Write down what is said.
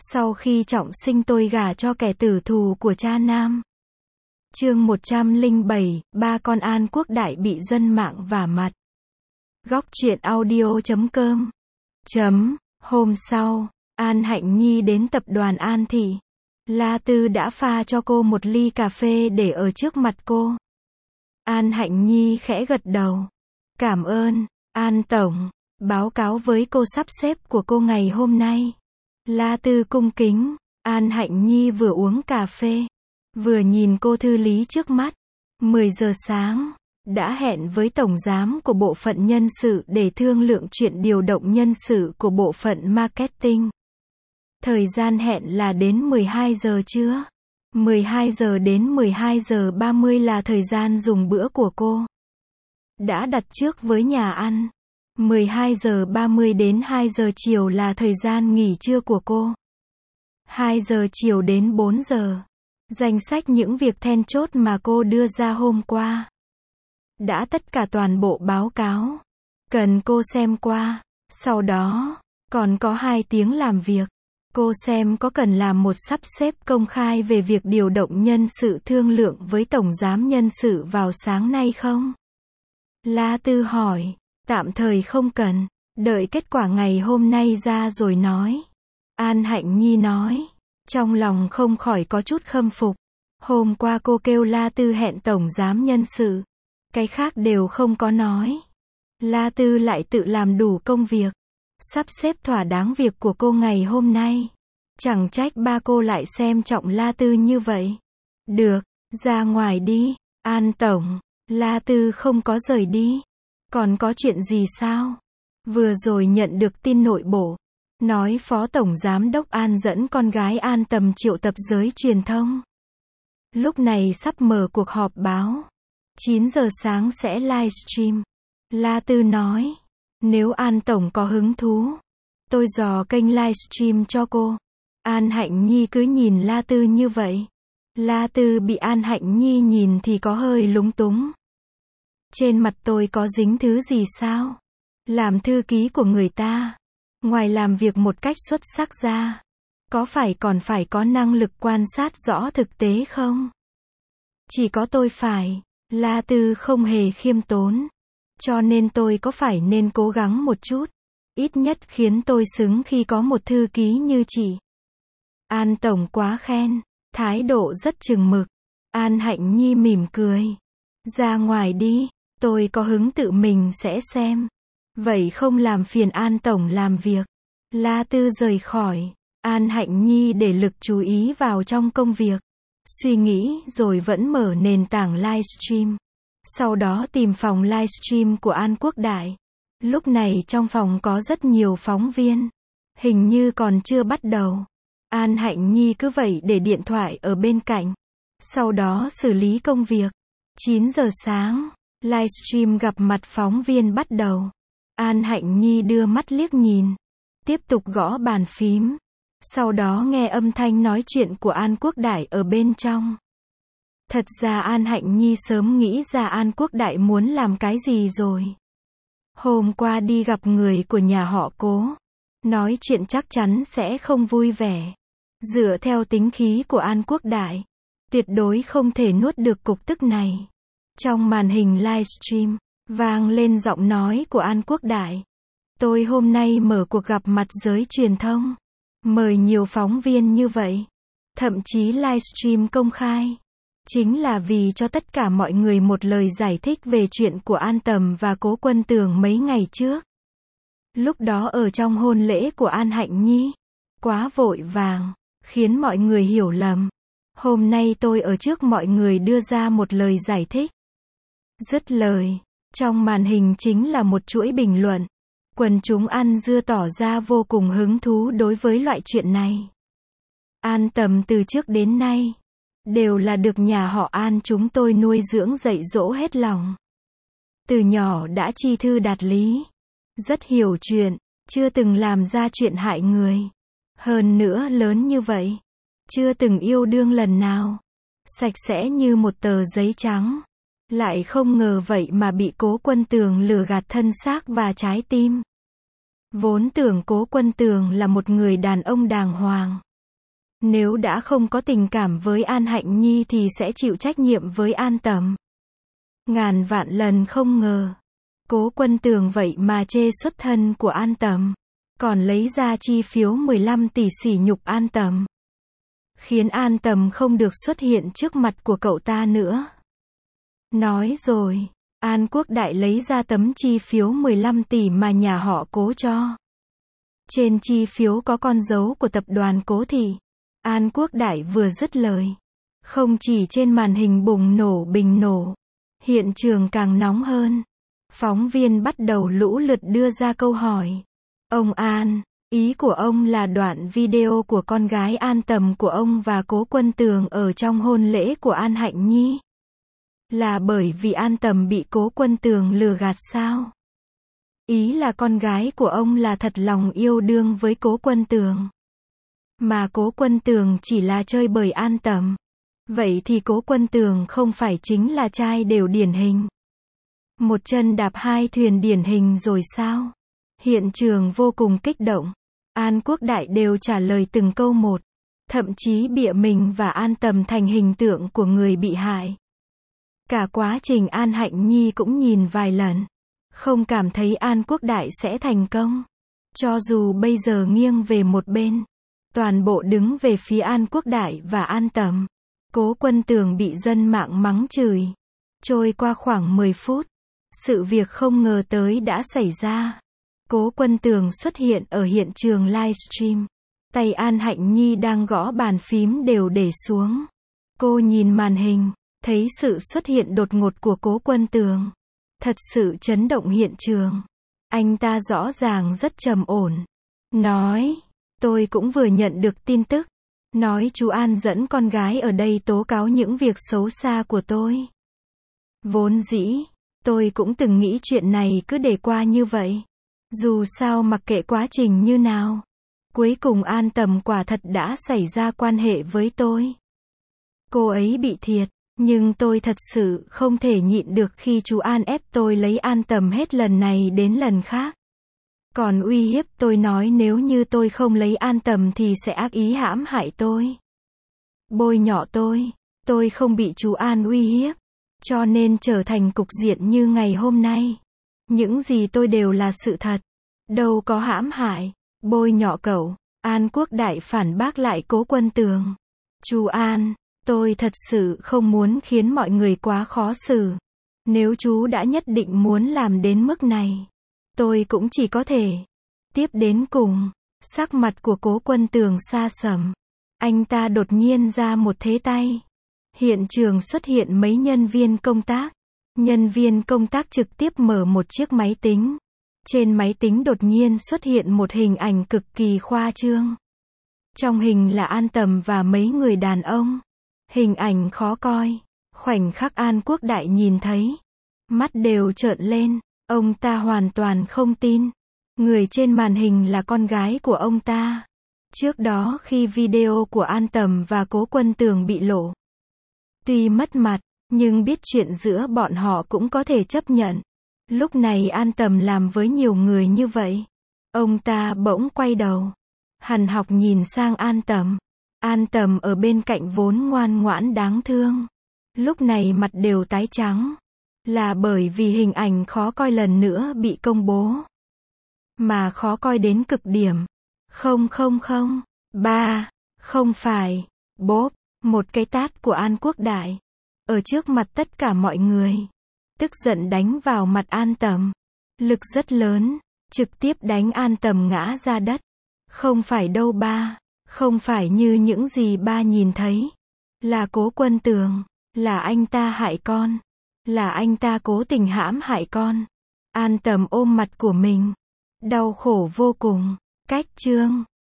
Sau khi trọng sinh tôi gả cho kẻ tử thù của cha Nam. Chương 107, ba con An Quốc Đại bị dân mạng vả mặt. Góc truyện audio.com. Hôm sau, An Hạnh Nhi đến tập đoàn An Thị. La Tư đã pha cho cô một ly cà phê để ở trước mặt cô. An Hạnh Nhi khẽ gật đầu. Cảm ơn, An Tổng. Báo cáo với cô sắp xếp của cô ngày hôm nay. La Tư cung kính. An Hạnh Nhi vừa uống cà phê, vừa nhìn cô thư lý trước mắt. 10 giờ sáng, đã hẹn với tổng giám của bộ phận nhân sự để thương lượng chuyện điều động nhân sự của bộ phận marketing. Thời gian hẹn là đến 12 giờ trưa. 12 giờ đến 12 giờ 30 là thời gian dùng bữa của cô. Đã đặt trước với nhà ăn. 12 giờ 30 đến 2 giờ chiều là thời gian nghỉ trưa của cô. 2 giờ chiều đến 4 giờ. Danh sách những việc then chốt mà cô đưa ra hôm qua. Đã tất cả toàn bộ báo cáo. Cần cô xem qua. Sau đó, còn có 2 tiếng làm việc. Cô xem có cần làm một sắp xếp công khai về việc điều động nhân sự thương lượng với tổng giám nhân sự vào sáng nay không? La Tư hỏi. Tạm thời không cần. Đợi kết quả ngày hôm nay ra rồi nói. An Hạnh Nhi nói. Trong lòng không khỏi có chút khâm phục. Hôm qua cô kêu La Tư hẹn tổng giám nhân sự. Cái khác đều không có nói. La Tư lại tự làm đủ công việc. Sắp xếp thỏa đáng việc của cô ngày hôm nay. Chẳng trách ba cô lại xem trọng La Tư như vậy. Được, ra ngoài đi, An Tổng. La Tư không có rời đi. Còn có chuyện gì sao? Vừa rồi nhận được tin nội bộ. Nói Phó Tổng Giám đốc An dẫn con gái An Tầm triệu tập giới truyền thông. Lúc này sắp mở cuộc họp báo. 9 giờ sáng sẽ livestream. La Tư nói. Nếu An Tổng có hứng thú, tôi dò kênh livestream cho cô. An Hạnh Nhi cứ nhìn La Tư như vậy. La Tư bị An Hạnh Nhi nhìn thì có hơi lúng túng. Trên mặt tôi có dính thứ gì sao? Làm thư ký của người ta, ngoài làm việc một cách xuất sắc ra, có phải còn phải có năng lực quan sát rõ thực tế không? Chỉ có tôi phải. La Tư không hề khiêm tốn. Cho nên tôi có phải nên cố gắng một chút. Ít nhất khiến tôi xứng khi có một thư ký như chị. An Tổng quá khen. Thái độ rất chừng mực. An Hạnh Nhi mỉm cười. Ra ngoài đi. Tôi có hứng tự mình sẽ xem. Vậy không làm phiền An Tổng làm việc. La Tư rời khỏi. An Hạnh Nhi để lực chú ý vào trong công việc. Suy nghĩ rồi vẫn mở nền tảng livestream. Sau đó tìm phòng livestream của An Quốc Đại. Lúc này trong phòng có rất nhiều phóng viên. Hình như còn chưa bắt đầu. An Hạnh Nhi cứ vậy để điện thoại ở bên cạnh. Sau đó xử lý công việc. 9 giờ sáng, livestream gặp mặt phóng viên bắt đầu. An Hạnh Nhi đưa mắt liếc nhìn. Tiếp tục gõ bàn phím. Sau đó nghe âm thanh nói chuyện của An Quốc Đại ở bên trong. Thật ra An Hạnh Nhi sớm nghĩ ra An Quốc Đại muốn làm cái gì rồi. Hôm qua đi gặp người của nhà họ Cố. Nói chuyện chắc chắn sẽ không vui vẻ. Dựa theo tính khí của An Quốc Đại, tuyệt đối không thể nuốt được cục tức này. Trong màn hình livestream, vang lên giọng nói của An Quốc Đại. Tôi hôm nay mở cuộc gặp mặt giới truyền thông. Mời nhiều phóng viên như vậy. Thậm chí livestream công khai. Chính là vì cho tất cả mọi người một lời giải thích về chuyện của An Tầm và Cố Quân Tường mấy ngày trước. Lúc đó ở trong hôn lễ của An Hạnh Nhi. Quá vội vàng, khiến mọi người hiểu lầm. Hôm nay tôi ở trước mọi người đưa ra một lời giải thích. Dứt lời, trong màn hình chính là một chuỗi bình luận. Quần chúng ăn dưa tỏ ra vô cùng hứng thú đối với loại chuyện này. An Tầm từ trước đến nay đều là được nhà họ An chúng tôi nuôi dưỡng dạy dỗ hết lòng. Từ nhỏ đã chi thư đạt lý, rất hiểu chuyện, chưa từng làm ra chuyện hại người. Hơn nữa lớn như vậy, chưa từng yêu đương lần nào. Sạch sẽ như một tờ giấy trắng. Lại không ngờ vậy mà bị Cố Quân Tường lừa gạt thân xác và trái tim. Vốn tưởng Cố Quân Tường là một người đàn ông đàng hoàng, Nếu đã không có tình cảm với An Hạnh Nhi thì sẽ chịu trách nhiệm với An Tầm. Ngàn vạn lần không ngờ. Cố Quân Tường vậy mà chê xuất thân của An Tầm. Còn lấy ra chi phiếu 15 tỷ sỉ nhục An Tầm. Khiến An Tầm không được xuất hiện trước mặt của cậu ta nữa. Nói rồi, An Quốc Đại lấy ra tấm chi phiếu 15 tỷ mà nhà họ Cố cho. Trên chi phiếu có con dấu của tập đoàn Cố Thị. An Quốc Đại vừa dứt lời. Không chỉ trên màn hình bùng nổ bình nổ. Hiện trường càng nóng hơn. Phóng viên bắt đầu lũ lượt đưa ra câu hỏi. Ông An, ý của ông là đoạn video của con gái An Tầm của ông và Cố Quân Tường ở trong hôn lễ của An Hạnh Nhi. Là bởi vì An Tầm bị Cố Quân Tường lừa gạt sao? Ý là con gái của ông là thật lòng yêu đương với Cố Quân Tường. Mà Cố Quân Tường chỉ là chơi bời An Tầm. Vậy thì Cố Quân Tường không phải chính là trai đều điển hình. Một chân đạp hai thuyền điển hình rồi sao? Hiện trường vô cùng kích động. An Quốc Đại đều trả lời từng câu một. Thậm chí bịa mình và An Tầm thành hình tượng của người bị hại. Cả quá trình An Hạnh Nhi cũng nhìn vài lần. Không cảm thấy An Quốc Đại sẽ thành công. Cho dù bây giờ nghiêng về một bên. Toàn bộ đứng về phía An Quốc Đại và An Tầm. Cố Quân Tường bị dân mạng mắng chửi. Trôi qua khoảng 10 phút. Sự việc không ngờ tới đã xảy ra. Cố Quân Tường xuất hiện ở hiện trường livestream. Tay An Hạnh Nhi đang gõ bàn phím đều để xuống. Cô nhìn màn hình, thấy sự xuất hiện đột ngột của Cố Quân Tường. Thật sự chấn động hiện trường. Anh ta rõ ràng rất trầm ổn. Nói, tôi cũng vừa nhận được tin tức. Nói chú An dẫn con gái ở đây tố cáo những việc xấu xa của tôi. Vốn dĩ, tôi cũng từng nghĩ chuyện này cứ để qua như vậy. Dù sao mặc kệ quá trình như nào. Cuối cùng An Tầm quả thật đã xảy ra quan hệ với tôi. Cô ấy bị thiệt, nhưng tôi thật sự không thể nhịn được khi chú An ép tôi lấy An Tầm hết lần này đến lần khác. Còn uy hiếp tôi nói nếu như tôi không lấy An Tầm thì sẽ ác ý hãm hại tôi. Bôi nhọ tôi không bị chú An uy hiếp. Cho nên trở thành cục diện như ngày hôm nay. Những gì tôi đều là sự thật. Đâu có hãm hại, bôi nhọ cậu. An Quốc Đại phản bác lại Cố Quân Tường. Chú An, tôi thật sự không muốn khiến mọi người quá khó xử. Nếu chú đã nhất định muốn làm đến mức này, tôi cũng chỉ có thể tiếp đến cùng. Sắc mặt của Cố Quân Tường xa sầm. Anh ta đột nhiên ra một thế tay. Hiện trường xuất hiện mấy nhân viên công tác. Nhân viên công tác trực tiếp mở một chiếc máy tính. Trên máy tính đột nhiên xuất hiện một hình ảnh cực kỳ khoa trương. Trong hình là An Tầm và mấy người đàn ông. Hình ảnh khó coi. Khoảnh khắc An Quốc Đại nhìn thấy. Mắt đều trợn lên. Ông ta hoàn toàn không tin. Người trên màn hình là con gái của ông ta. Trước đó khi video của An Tầm và Cố Quân Tường bị lộ. Tuy mất mặt, nhưng biết chuyện giữa bọn họ cũng có thể chấp nhận. Lúc này An Tầm làm với nhiều người như vậy. Ông ta bỗng quay đầu. Hằn học nhìn sang An Tầm. An Tầm ở bên cạnh vốn ngoan ngoãn đáng thương. Lúc này mặt đều tái trắng. Là bởi vì hình ảnh khó coi lần nữa bị công bố. Mà khó coi đến cực điểm. Không, không phải. Bốp, một cái tát của An Quốc Đại. Ở trước mặt tất cả mọi người. Tức giận đánh vào mặt An Tầm. Lực rất lớn. Trực tiếp đánh An Tầm ngã ra đất. Không phải đâu ba. Không phải như những gì ba nhìn thấy. Là Cố Quân Tường. Là anh ta hại con. Là anh ta cố tình hãm hại con. An Tầm ôm mặt của mình. Đau khổ vô cùng. Cách chương